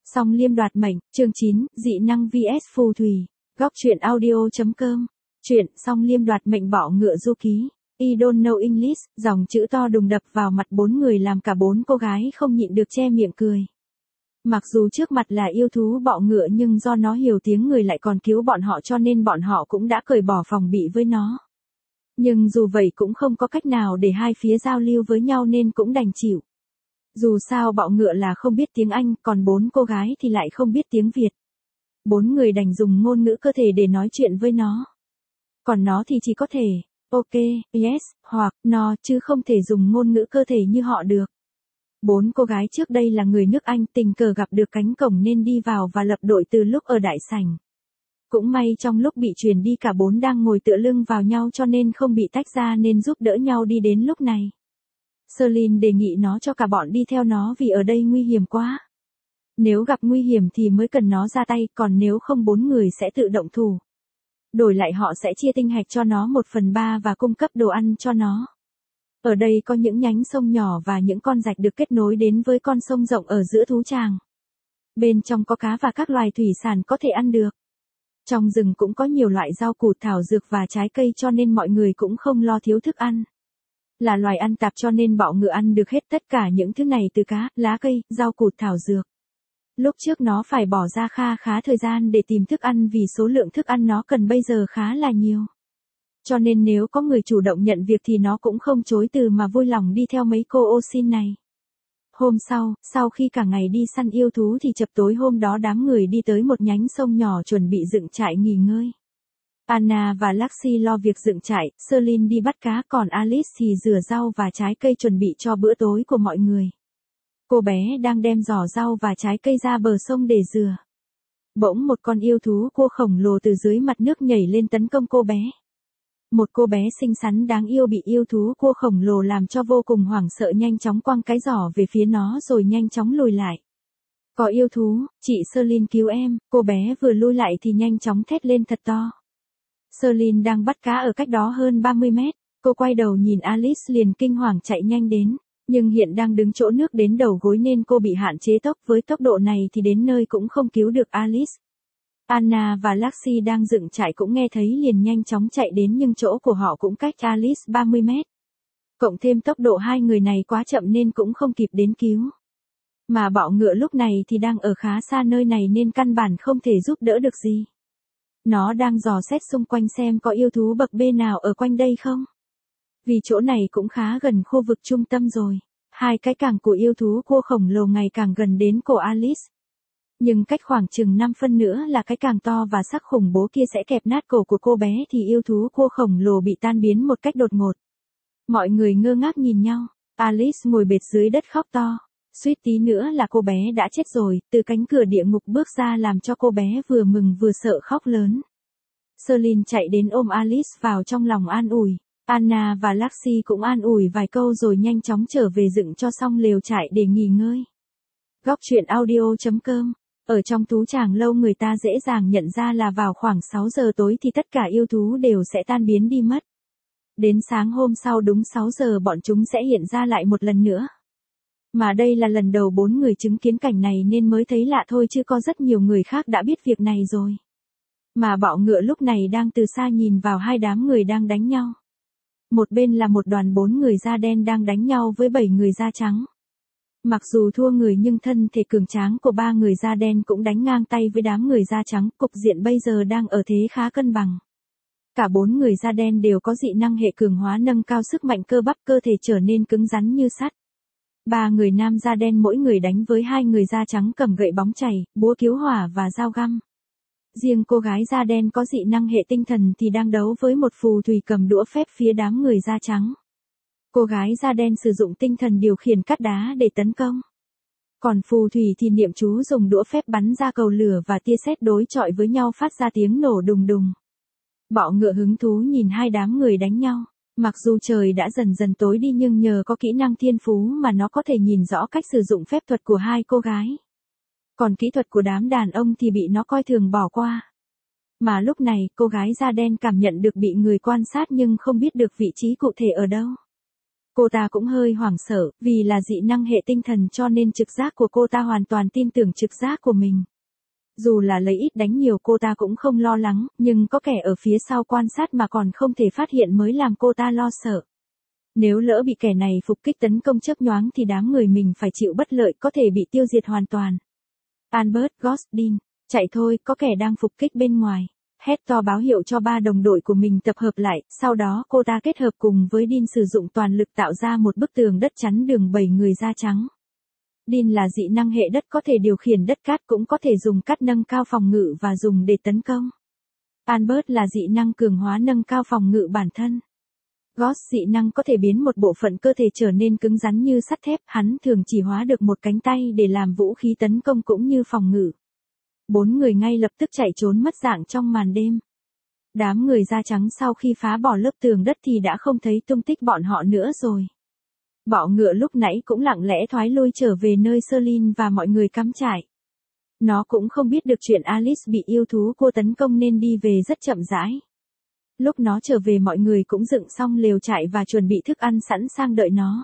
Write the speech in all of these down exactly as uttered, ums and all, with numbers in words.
Song Liêm đoạt mệnh, chương chín, dị năng vs phù thủy. Góc truyện audio.com. Truyện Song Liêm đoạt mệnh bọ ngựa du ký. I don't know English, dòng chữ to đùng đập vào mặt bốn người làm cả bốn cô gái không nhịn được che miệng cười. Mặc dù trước mặt là yêu thú bọ ngựa nhưng do nó hiểu tiếng người lại còn cứu bọn họ cho nên bọn họ cũng đã cởi bỏ phòng bị với nó. Nhưng dù vậy cũng không có cách nào để hai phía giao lưu với nhau nên cũng đành chịu. Dù sao bọ ngựa là không biết tiếng Anh, còn bốn cô gái thì lại không biết tiếng Việt. Bốn người đành dùng ngôn ngữ cơ thể để nói chuyện với nó. Còn nó thì chỉ có thể, ok, yes, hoặc no, chứ không thể dùng ngôn ngữ cơ thể như họ được. Bốn cô gái trước đây là người nước Anh, tình cờ gặp được cánh cổng nên đi vào và lập đội từ lúc ở đại sảnh. Cũng may trong lúc bị truyền đi cả bốn đang ngồi tựa lưng vào nhau cho nên không bị tách ra nên giúp đỡ nhau đi đến lúc này. Celine đề nghị nó cho cả bọn đi theo nó vì ở đây nguy hiểm quá. Nếu gặp nguy hiểm thì mới cần nó ra tay, còn nếu không bốn người sẽ tự động thủ. Đổi lại họ sẽ chia tinh hạch cho nó một phần ba và cung cấp đồ ăn cho nó. Ở đây có những nhánh sông nhỏ và những con rạch được kết nối đến với con sông rộng ở giữa thú tràng. Bên trong có cá và các loài thủy sản có thể ăn được. Trong rừng cũng có nhiều loại rau củ thảo dược và trái cây cho nên mọi người cũng không lo thiếu thức ăn. Là loài ăn tạp cho nên bọ ngựa ăn được hết tất cả những thứ này từ cá, lá cây, rau củ thảo dược. Lúc trước nó phải bỏ ra kha khá thời gian để tìm thức ăn vì số lượng thức ăn nó cần bây giờ khá là nhiều. Cho nên nếu có người chủ động nhận việc thì nó cũng không chối từ mà vui lòng đi theo mấy cô ô xin này. Hôm sau, sau khi cả ngày đi săn yêu thú thì chập tối hôm đó đám người đi tới một nhánh sông nhỏ chuẩn bị dựng trại nghỉ ngơi. Anna và Lexi lo việc dựng trại, Celine đi bắt cá còn Alice thì rửa rau và trái cây chuẩn bị cho bữa tối của mọi người. Cô bé đang đem giỏ rau và trái cây ra bờ sông để rửa. Bỗng một con yêu thú cua khổng lồ từ dưới mặt nước nhảy lên tấn công cô bé. Một cô bé xinh xắn đáng yêu bị yêu thú cua khổng lồ làm cho vô cùng hoảng sợ nhanh chóng quăng cái giỏ về phía nó rồi nhanh chóng lùi lại. Có yêu thú, chị Celine cứu em, cô bé vừa lùi lại thì nhanh chóng thét lên thật to. Celine đang bắt cá ở cách đó hơn ba mươi mét, cô quay đầu nhìn Alice liền kinh hoàng chạy nhanh đến, nhưng hiện đang đứng chỗ nước đến đầu gối nên cô bị hạn chế tốc, với tốc độ này thì đến nơi cũng không cứu được Alice. Anna và Lexi đang dựng trại cũng nghe thấy liền nhanh chóng chạy đến nhưng chỗ của họ cũng cách Alice ba mươi mét. Cộng thêm tốc độ hai người này quá chậm nên cũng không kịp đến cứu. Mà bọ ngựa lúc này thì đang ở khá xa nơi này nên căn bản không thể giúp đỡ được gì. Nó đang dò xét xung quanh xem có yêu thú bậc B nào ở quanh đây không. Vì chỗ này cũng khá gần khu vực trung tâm rồi. Hai cái càng của yêu thú cua khổng lồ ngày càng gần đến cổ Alice. Nhưng cách khoảng chừng năm phân nữa là cái càng to và sắc khủng bố kia sẽ kẹp nát cổ của cô bé thì yêu thú cua khổng lồ bị tan biến một cách đột ngột. Mọi người ngơ ngác nhìn nhau. Alice ngồi bệt dưới đất khóc to. Suýt tí nữa là cô bé đã chết rồi, từ cánh cửa địa ngục bước ra làm cho cô bé vừa mừng vừa sợ khóc lớn. Celine chạy đến ôm Alice vào trong lòng an ủi. Anna và Lexi cũng an ủi vài câu rồi nhanh chóng trở về dựng cho xong lều trại để nghỉ ngơi. Góc truyện audio.com. Ở trong thú tràng lâu người ta dễ dàng nhận ra là vào khoảng sáu giờ tối thì tất cả yêu thú đều sẽ tan biến đi mất. Đến sáng hôm sau đúng sáu giờ bọn chúng sẽ hiện ra lại một lần nữa. Mà đây là lần đầu bốn người chứng kiến cảnh này nên mới thấy lạ thôi chứ có rất nhiều người khác đã biết việc này rồi. Mà bọ ngựa lúc này đang từ xa nhìn vào hai đám người đang đánh nhau. Một bên là một đoàn bốn người da đen đang đánh nhau với bảy người da trắng. Mặc dù thua người nhưng thân thể cường tráng của ba người da đen cũng đánh ngang tay với đám người da trắng, cục diện bây giờ đang ở thế khá cân bằng. Cả bốn người da đen đều có dị năng hệ cường hóa nâng cao sức mạnh cơ bắp cơ thể trở nên cứng rắn như sắt. Ba người nam da đen mỗi người đánh với hai người da trắng cầm gậy bóng chảy, búa cứu hỏa và dao găm. Riêng cô gái da đen có dị năng hệ tinh thần thì đang đấu với một phù thủy cầm đũa phép phía đám người da trắng. Cô gái da đen sử dụng tinh thần điều khiển cắt đá để tấn công. Còn phù thủy thì niệm chú dùng đũa phép bắn ra cầu lửa và tia sét đối chọi với nhau phát ra tiếng nổ đùng đùng. Bọ ngựa hứng thú nhìn hai đám người đánh nhau. Mặc dù trời đã dần dần tối đi nhưng nhờ có kỹ năng thiên phú mà nó có thể nhìn rõ cách sử dụng phép thuật của hai cô gái. Còn kỹ thuật của đám đàn ông thì bị nó coi thường bỏ qua. Mà lúc này cô gái da đen cảm nhận được bị người quan sát nhưng không biết được vị trí cụ thể ở đâu. Cô ta cũng hơi hoảng sợ, vì là dị năng hệ tinh thần cho nên trực giác của cô ta hoàn toàn tin tưởng trực giác của mình. Dù là lấy ít đánh nhiều cô ta cũng không lo lắng, nhưng có kẻ ở phía sau quan sát mà còn không thể phát hiện mới làm cô ta lo sợ. Nếu lỡ bị kẻ này phục kích tấn công chớp nhoáng thì đám người mình phải chịu bất lợi, có thể bị tiêu diệt hoàn toàn. Albert Gosdin, chạy thôi, có kẻ đang phục kích bên ngoài. Hét to báo hiệu cho ba đồng đội của mình tập hợp lại, sau đó cô ta kết hợp cùng với Dean sử dụng toàn lực tạo ra một bức tường đất chắn đường bảy người da trắng. Dean là dị năng hệ đất, có thể điều khiển đất cát, cũng có thể dùng cát nâng cao phòng ngự và dùng để tấn công. Albert là dị năng cường hóa nâng cao phòng ngự bản thân. Ghost dị năng có thể biến một bộ phận cơ thể trở nên cứng rắn như sắt thép, hắn thường chỉ hóa được một cánh tay để làm vũ khí tấn công cũng như phòng ngự. Bốn người ngay lập tức chạy trốn mất dạng trong màn đêm. Đám người da trắng sau khi phá bỏ lớp tường đất thì đã không thấy tung tích bọn họ nữa rồi. Bọ ngựa lúc nãy cũng lặng lẽ thoái lui trở về nơi Celine và mọi người cắm trại. Nó cũng không biết được chuyện Alice bị yêu thú cua tấn công nên đi về rất chậm rãi. Lúc nó trở về mọi người cũng dựng xong lều trại và chuẩn bị thức ăn sẵn sàng đợi nó.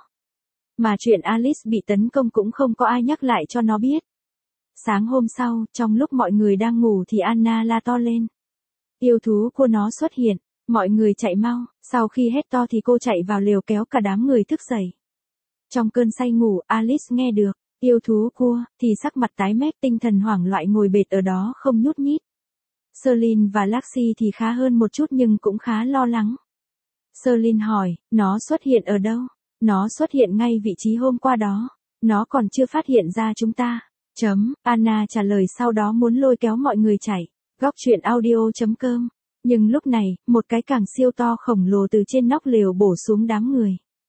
Mà chuyện Alice bị tấn công cũng không có ai nhắc lại cho nó biết. Sáng hôm sau, trong lúc mọi người đang ngủ thì Anna la to lên. Yêu thú của nó xuất hiện, mọi người chạy mau, sau khi hét to thì cô chạy vào lều kéo cả đám người thức dậy. Trong cơn say ngủ, Alice nghe được, yêu thú cua, thì sắc mặt tái mét, tinh thần hoảng loạn ngồi bệt ở đó không nhúc nhích. Celine và Lexi thì khá hơn một chút nhưng cũng khá lo lắng. Celine hỏi, nó xuất hiện ở đâu? Nó xuất hiện ngay vị trí hôm qua đó. Nó còn chưa phát hiện ra chúng ta. Chấm, Anna trả lời sau đó muốn lôi kéo mọi người chạy. Góc truyện audio.com. Nhưng lúc này, một cái càng siêu to khổng lồ từ trên nóc lều bổ xuống đám người.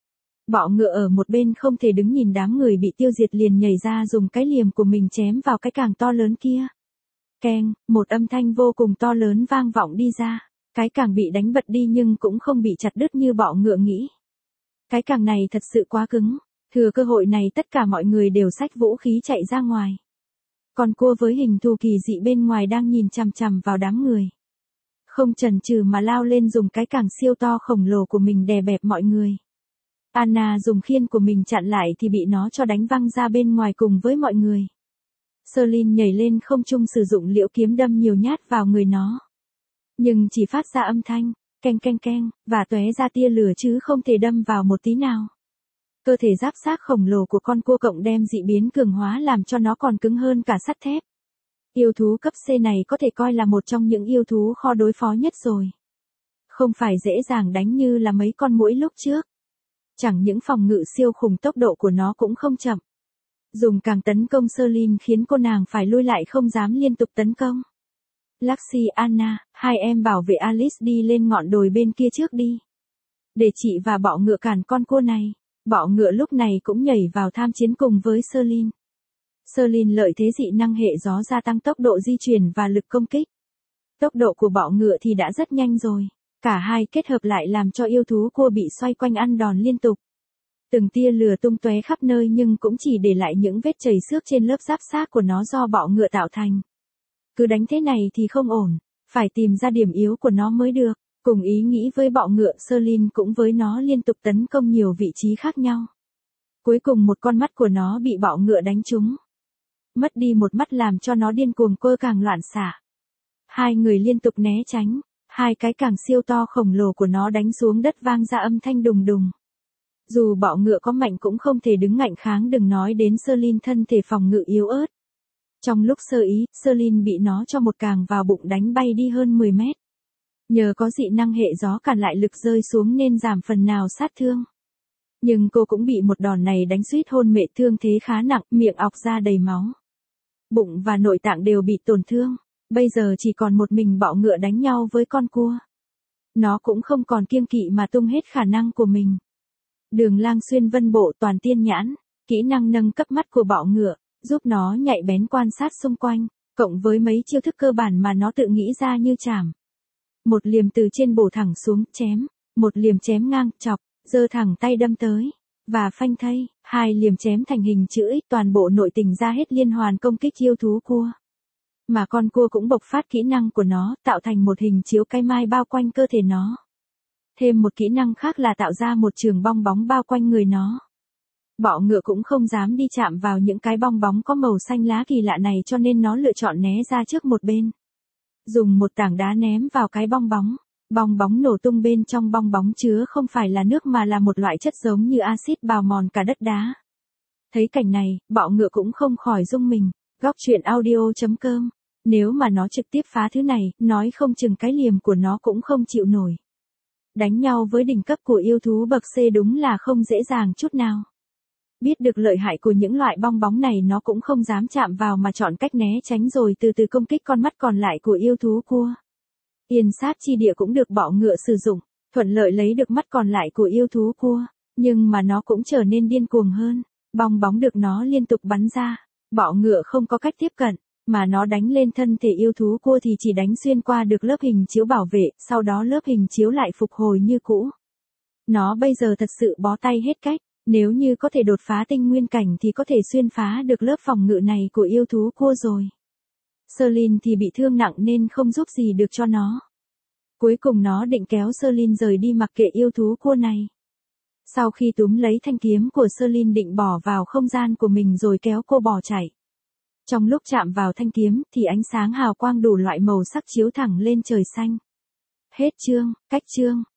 Bọ ngựa ở một bên không thể đứng nhìn đám người bị tiêu diệt liền nhảy ra dùng cái liềm của mình chém vào cái càng to lớn kia. Keng, một âm thanh vô cùng to lớn vang vọng đi ra. Cái càng bị đánh bật đi nhưng cũng không bị chặt đứt như bọ ngựa nghĩ. Cái càng này thật sự quá cứng. Thừa cơ hội này tất cả mọi người đều xách vũ khí chạy ra ngoài. Còn cua với hình thù kỳ dị bên ngoài đang nhìn chằm chằm vào đám người. Không chần chừ mà lao lên dùng cái càng siêu to khổng lồ của mình đè bẹp mọi người. Anna dùng khiên của mình chặn lại thì bị nó cho đánh văng ra bên ngoài cùng với mọi người. Celine nhảy lên không trung sử dụng liễu kiếm đâm nhiều nhát vào người nó. Nhưng chỉ phát ra âm thanh, keng keng keng, và tóe ra tia lửa chứ không thể đâm vào một tí nào. Cơ thể giáp xác khổng lồ của con cua cộng đem dị biến cường hóa làm cho nó còn cứng hơn cả sắt thép. Yêu thú cấp C này có thể coi là một trong những yêu thú khó đối phó nhất rồi. Không phải dễ dàng đánh như là mấy con muỗi lúc trước. Chẳng những phòng ngự siêu khủng, tốc độ của nó cũng không chậm. Dùng càng tấn công Celine khiến cô nàng phải lui lại không dám liên tục tấn công. Lexi, Anna, hai em bảo vệ Alice đi lên ngọn đồi bên kia trước đi. Để chị và bọ ngựa cản con cua này. Bọ ngựa lúc này cũng nhảy vào tham chiến cùng với Celine. Celine lợi thế dị năng hệ gió gia tăng tốc độ di chuyển và lực công kích. Tốc độ của bọ ngựa thì đã rất nhanh rồi. Cả hai kết hợp lại làm cho yêu thú cua bị xoay quanh ăn đòn liên tục. Từng tia lửa tung tóe khắp nơi nhưng cũng chỉ để lại những vết chảy xước trên lớp giáp xác của nó do bọ ngựa tạo thành. Cứ đánh thế này thì không ổn, phải tìm ra điểm yếu của nó mới được. Cùng ý nghĩ với bọ ngựa, Celine cũng với nó liên tục tấn công nhiều vị trí khác nhau. Cuối cùng một con mắt của nó bị bọ ngựa đánh trúng. Mất đi một mắt làm cho nó điên cuồng quơ càng loạn xạ. Hai người liên tục né tránh, hai cái càng siêu to khổng lồ của nó đánh xuống đất vang ra âm thanh đùng đùng. Dù bọ ngựa có mạnh cũng không thể đứng ngạnh kháng, đừng nói đến Celine thân thể phòng ngự yếu ớt. Trong lúc sơ ý, Celine bị nó cho một càng vào bụng đánh bay đi hơn mười mét. Nhờ có dị năng hệ gió cản lại lực rơi xuống nên giảm phần nào sát thương. Nhưng cô cũng bị một đòn này đánh suýt hôn mê, thương thế khá nặng, miệng ọc ra đầy máu. Bụng và nội tạng đều bị tổn thương. Bây giờ chỉ còn một mình bọ ngựa đánh nhau với con cua. Nó cũng không còn kiêng kỵ mà tung hết khả năng của mình. Đường lang xuyên vân bộ toàn tiên nhãn, kỹ năng nâng cấp mắt của bọ ngựa, giúp nó nhạy bén quan sát xung quanh, cộng với mấy chiêu thức cơ bản mà nó tự nghĩ ra như chảm. Một liềm từ trên bổ thẳng xuống, chém. Một liềm chém ngang, chọc, giơ thẳng tay đâm tới. Và phanh thây, hai liềm chém thành hình chữ X, toàn bộ nội tình ra hết liên hoàn công kích yêu thú cua. Mà con cua cũng bộc phát kỹ năng của nó, tạo thành một hình chiếu cái mai bao quanh cơ thể nó. Thêm một kỹ năng khác là tạo ra một trường bong bóng bao quanh người nó. Bọ ngựa cũng không dám đi chạm vào những cái bong bóng có màu xanh lá kỳ lạ này cho nên nó lựa chọn né ra trước một bên. Dùng một tảng đá ném vào cái bong bóng. Bong bóng nổ tung, bên trong bong bóng chứa không phải là nước mà là một loại chất giống như axit bào mòn cả đất đá. Thấy cảnh này, bọ ngựa cũng không khỏi rung mình. Góc truyện audio chấm com. Nếu mà nó trực tiếp phá thứ này, nói không chừng cái liềm của nó cũng không chịu nổi. Đánh nhau với đỉnh cấp của yêu thú bậc C đúng là không dễ dàng chút nào. Biết được lợi hại của những loại bong bóng này, nó cũng không dám chạm vào mà chọn cách né tránh rồi từ từ công kích con mắt còn lại của yêu thú cua. Yên sát chi địa cũng được bọ ngựa sử dụng, thuận lợi lấy được mắt còn lại của yêu thú cua, nhưng mà nó cũng trở nên điên cuồng hơn. Bong bóng được nó liên tục bắn ra, bọ ngựa không có cách tiếp cận, mà nó đánh lên thân thể yêu thú cua thì chỉ đánh xuyên qua được lớp hình chiếu bảo vệ, sau đó lớp hình chiếu lại phục hồi như cũ. Nó bây giờ thật sự bó tay hết cách, nếu như có thể đột phá tinh nguyên cảnh thì có thể xuyên phá được lớp phòng ngự này của yêu thú cua rồi. Serlin thì bị thương nặng nên không giúp gì được cho nó. Cuối cùng nó định kéo Serlin rời đi mặc kệ yêu thú cua này. Sau khi túm lấy thanh kiếm của Serlin định bỏ vào không gian của mình rồi kéo cô bỏ chạy. Trong lúc chạm vào thanh kiếm thì ánh sáng hào quang đủ loại màu sắc chiếu thẳng lên trời xanh. Hết chương, cách chương.